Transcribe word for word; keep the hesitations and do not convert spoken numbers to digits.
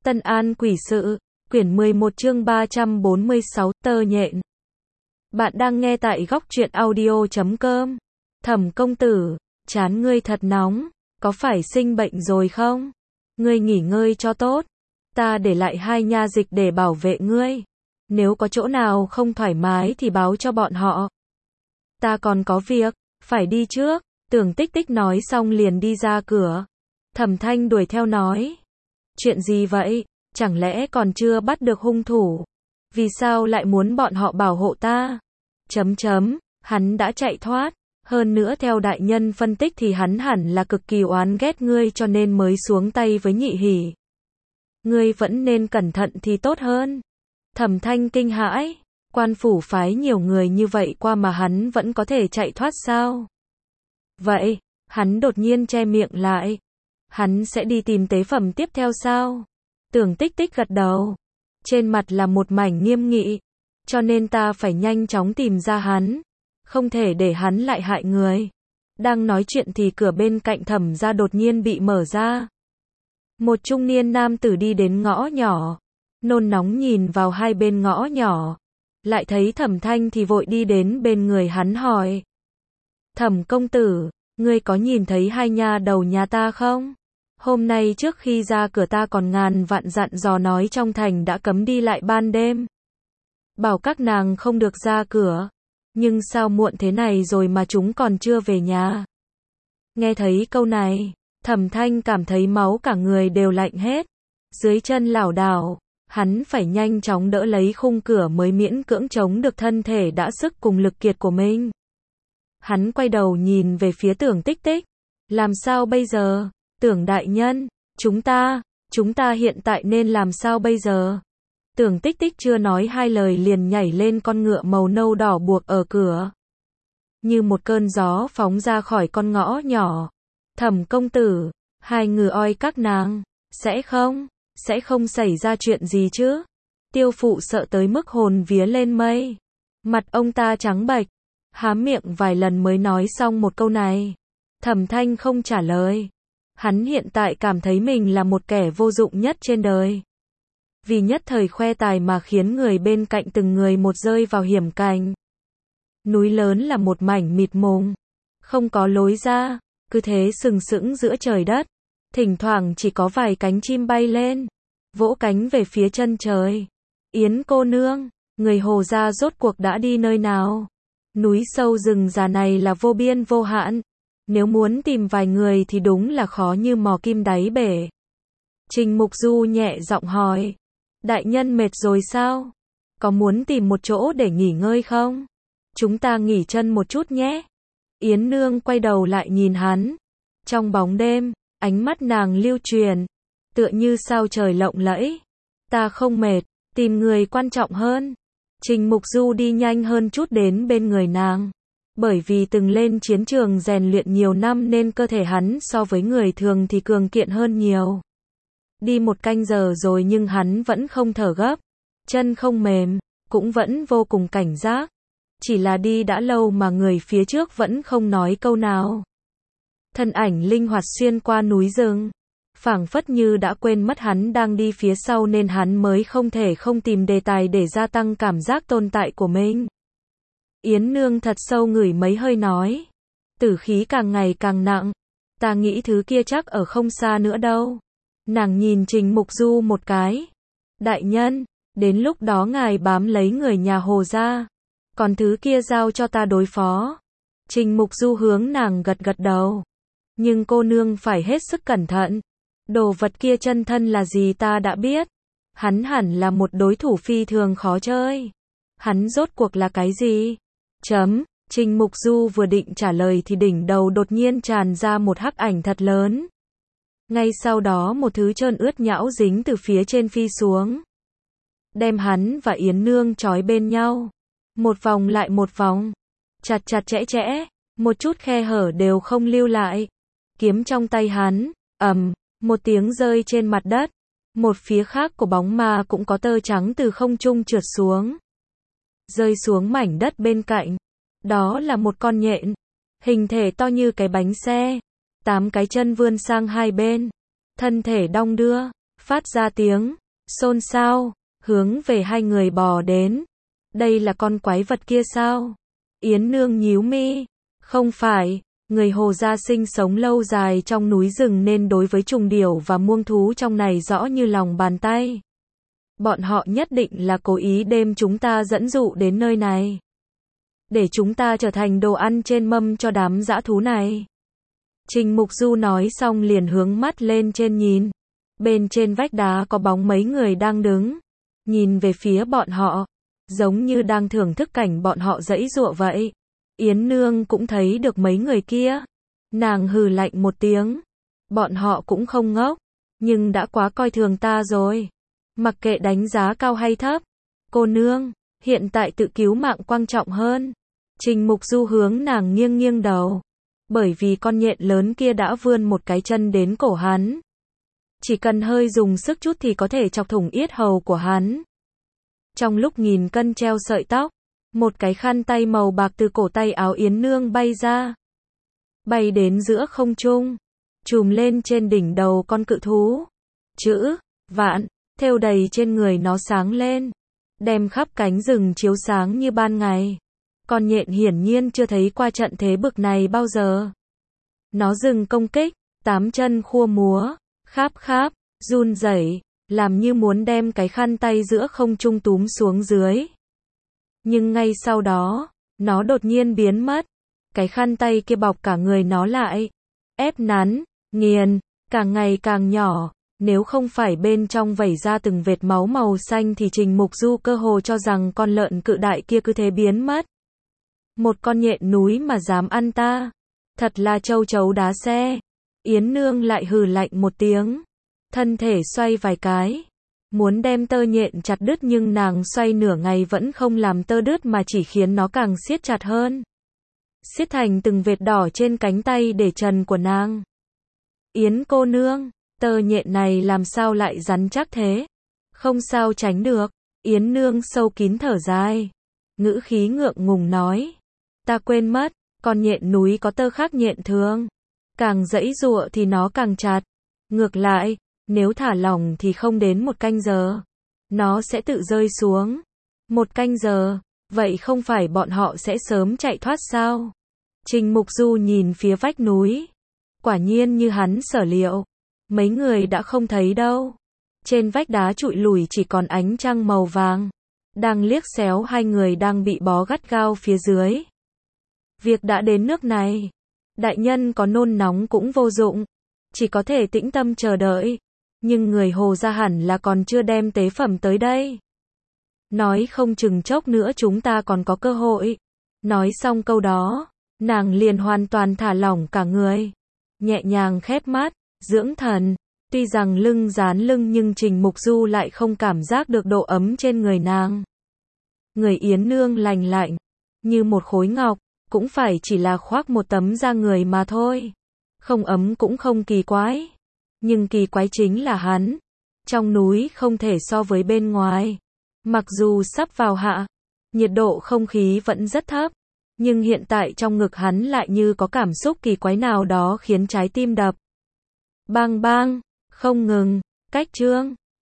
Tân An Quỷ Sự, quyển mười một chương ba trăm bốn mươi sáu, tơ nhện. Bạn đang nghe tại góc truyện audio chấm com. Thẩm công tử, chán ngươi thật nóng, có phải sinh bệnh rồi không? Ngươi nghỉ ngơi cho tốt, ta để lại hai nha dịch để bảo vệ ngươi. Nếu có chỗ nào không thoải mái thì báo cho bọn họ. Ta còn có việc, phải đi trước. Tưởng Tích Tích nói xong liền đi ra cửa. Thẩm Thanh đuổi theo nói. Chuyện gì vậy? Chẳng lẽ còn chưa bắt được hung thủ? Vì sao lại muốn bọn họ bảo hộ ta? Chấm chấm, hắn đã chạy thoát. Hơn nữa theo đại nhân phân tích thì hắn hẳn là cực kỳ oán ghét ngươi cho nên mới xuống tay với Nhị Hỉ. Ngươi vẫn nên cẩn thận thì tốt hơn. Thẩm Thanh kinh hãi. Quan phủ phái nhiều người như vậy qua mà hắn vẫn có thể chạy thoát sao? Vậy, hắn đột nhiên che miệng lại. Hắn sẽ đi tìm tế phẩm tiếp theo sao? Tưởng Tích Tích gật đầu. Trên mặt là một mảnh nghiêm nghị. Cho nên ta phải nhanh chóng tìm ra hắn. Không thể để hắn lại hại người. Đang nói chuyện thì cửa bên cạnh Thẩm gia đột nhiên bị mở ra. Một trung niên nam tử đi đến ngõ nhỏ. Nôn nóng nhìn vào hai bên ngõ nhỏ. Lại thấy Thẩm Thanh thì vội đi đến bên người hắn hỏi. Thẩm công tử, ngươi có nhìn thấy hai nha đầu nhà ta không? Hôm nay trước khi ra cửa ta còn ngàn vạn dặn dò nói trong thành đã cấm đi lại ban đêm. Bảo các nàng không được ra cửa. Nhưng sao muộn thế này rồi mà chúng còn chưa về nhà? Nghe thấy câu này, Thẩm Thanh cảm thấy máu cả người đều lạnh hết. Dưới chân lảo đảo, hắn phải nhanh chóng đỡ lấy khung cửa mới miễn cưỡng chống được thân thể đã sức cùng lực kiệt của mình. Hắn quay đầu nhìn về phía Tưởng Tích Tích. Làm sao bây giờ? Tưởng đại nhân, chúng ta, chúng ta hiện tại nên làm sao bây giờ? Tưởng Tích Tích chưa nói hai lời liền nhảy lên con ngựa màu nâu đỏ buộc ở cửa. Như một cơn gió phóng ra khỏi con ngõ nhỏ. Thẩm công tử, hai ngựa oi các nàng, sẽ không, sẽ không xảy ra chuyện gì chứ? Tiêu phụ sợ tới mức hồn vía lên mây. Mặt ông ta trắng bệch, há miệng vài lần mới nói xong một câu này. Thẩm Thanh không trả lời. Hắn hiện tại cảm thấy mình là một kẻ vô dụng nhất trên đời. Vì nhất thời khoe tài mà khiến người bên cạnh từng người một rơi vào hiểm cảnh. Núi lớn là một mảnh mịt mùng, không có lối ra, cứ thế sừng sững giữa trời đất. Thỉnh thoảng chỉ có vài cánh chim bay lên, vỗ cánh về phía chân trời. Yến cô nương, người Hồ gia rốt cuộc đã đi nơi nào? Núi sâu rừng già này là vô biên vô hạn. Nếu muốn tìm vài người thì đúng là khó như mò kim đáy bể. Trình Mục Du nhẹ giọng hỏi. Đại nhân mệt rồi sao? Có muốn tìm một chỗ để nghỉ ngơi không? Chúng ta nghỉ chân một chút nhé. Yến nương quay đầu lại nhìn hắn. Trong bóng đêm, ánh mắt nàng lưu truyền. Tựa như sao trời lộng lẫy. Ta không mệt, tìm người quan trọng hơn. Trình Mục Du đi nhanh hơn chút đến bên người nàng. Bởi vì từng lên chiến trường rèn luyện nhiều năm nên cơ thể hắn so với người thường thì cường kiện hơn nhiều. Đi một canh giờ rồi nhưng hắn vẫn không thở gấp, chân không mềm, cũng vẫn vô cùng cảnh giác. Chỉ là đi đã lâu mà người phía trước vẫn không nói câu nào. Thân ảnh linh hoạt xuyên qua núi rừng, phảng phất như đã quên mất hắn đang đi phía sau nên hắn mới không thể không tìm đề tài để gia tăng cảm giác tồn tại của mình. Yến nương thật sâu ngửi mấy hơi nói. Tử khí càng ngày càng nặng. Ta nghĩ thứ kia chắc ở không xa nữa đâu. Nàng nhìn Trình Mục Du một cái. Đại nhân, đến lúc đó ngài bám lấy người nhà Hồ gia. Còn thứ kia giao cho ta đối phó. Trình Mục Du hướng nàng gật gật đầu. Nhưng cô nương phải hết sức cẩn thận. Đồ vật kia chân thân là gì ta đã biết. Hắn hẳn là một đối thủ phi thường khó chơi. Hắn rốt cuộc là cái gì? Chấm, Trình Mục Du vừa định trả lời thì đỉnh đầu đột nhiên tràn ra một hắc ảnh thật lớn. Ngay sau đó một thứ trơn ướt nhão dính từ phía trên phi xuống. Đem hắn và Yến nương trói bên nhau. Một vòng lại một vòng. Chặt chặt chẽ chẽ. Một chút khe hở đều không lưu lại. Kiếm trong tay hắn, ầm, một tiếng rơi trên mặt đất. Một phía khác của bóng ma cũng có tơ trắng từ không trung trượt xuống. Rơi xuống mảnh đất bên cạnh. Đó là một con nhện. Hình thể to như cái bánh xe. Tám cái chân vươn sang hai bên. Thân thể đong đưa. phát ra tiếng xôn xao, hướng về hai người bò đến. Đây là con quái vật kia sao? Yến Nương nhíu mi. Không phải, người Hồ gia sinh sống lâu dài trong núi rừng nên đối với trùng điểu và muông thú trong này rõ như lòng bàn tay. Bọn họ nhất định là cố ý đem chúng ta dẫn dụ đến nơi này, để chúng ta trở thành đồ ăn trên mâm cho đám dã thú này. Trình Mục Du nói xong liền hướng mắt lên trên nhìn. Bên trên vách đá có bóng mấy người đang đứng, nhìn về phía bọn họ, giống như đang thưởng thức cảnh bọn họ giãy giụa vậy. Yến Nương cũng thấy được mấy người kia. Nàng hừ lạnh một tiếng. Bọn họ cũng không ngốc, nhưng đã quá coi thường ta rồi. Mặc kệ đánh giá cao hay thấp, cô nương, hiện tại tự cứu mạng quan trọng hơn. Trình Mục Du hướng nàng nghiêng nghiêng đầu. Bởi vì con nhện lớn kia đã vươn một cái chân đến cổ hắn. Chỉ cần hơi dùng sức chút thì có thể chọc thủng yết hầu của hắn. Trong lúc nghìn cân treo sợi tóc, một cái khăn tay màu bạc từ cổ tay áo Yến Nương bay ra. Bay đến giữa không trung, trùm lên trên đỉnh đầu con cự thú. Chữ vạn thêu đầy trên người nó sáng lên, đem khắp cánh rừng chiếu sáng như ban ngày. Con nhện hiển nhiên chưa thấy qua trận thế bực này bao giờ. Nó dừng công kích, tám chân khua múa, kháp kháp, run rẩy, làm như muốn đem cái khăn tay giữa không trung túm xuống dưới. Nhưng ngay sau đó, nó đột nhiên biến mất. Cái khăn tay kia bọc cả người nó lại, ép nắn, nghiền, càng ngày càng nhỏ. Nếu không phải bên trong vẩy ra từng vệt máu màu xanh thì Trình Mục Du cơ hồ cho rằng con lợn cự đại kia cứ thế biến mất. Một con nhện núi mà dám ăn ta, thật là châu chấu đá xe. Yến Nương lại hừ lạnh một tiếng, thân thể xoay vài cái, muốn đem tơ nhện chặt đứt, nhưng nàng xoay nửa ngày vẫn không làm tơ đứt mà chỉ khiến nó càng siết chặt hơn, siết thành từng vệt đỏ trên cánh tay để trần của nàng. Yến cô nương, tơ nhện này làm sao lại rắn chắc thế? Không sao tránh được. Yến Nương sâu kín thở dài, ngữ khí ngượng ngùng nói, ta quên mất, con nhện núi có tơ khác nhện thường, càng giãy giụa thì nó càng chặt. Ngược lại, nếu thả lỏng thì không đến một canh giờ, nó sẽ tự rơi xuống. Một canh giờ, vậy không phải bọn họ sẽ sớm chạy thoát sao? Trình Mục Du nhìn phía vách núi. Quả nhiên như hắn sở liệu, mấy người đã không thấy đâu. Trên vách đá trụi lùi chỉ còn ánh trăng màu vàng, đang liếc xéo hai người đang bị bó gắt gao phía dưới. Việc đã đến nước này, đại nhân có nôn nóng cũng vô dụng, chỉ có thể tĩnh tâm chờ đợi. Nhưng người Hồ gia hẳn là còn chưa đem tế phẩm tới đây. Nói không chừng chốc nữa chúng ta còn có cơ hội. Nói xong câu đó, nàng liền hoàn toàn thả lỏng cả người, nhẹ nhàng khép mắt, dưỡng thần. Tuy rằng lưng dán lưng nhưng Trình Mục Du lại không cảm giác được độ ấm trên người nàng. Người Yến Nương lành lạnh, như một khối ngọc, cũng phải chỉ là khoác một tấm da người mà thôi. Không ấm cũng không kỳ quái. Nhưng kỳ quái chính là hắn. Trong núi không thể so với bên ngoài. Mặc dù sắp vào hạ, nhiệt độ không khí vẫn rất thấp. Nhưng hiện tại trong ngực hắn lại như có cảm xúc kỳ quái nào đó khiến trái tim đập bang bang, không ngừng. Cách chương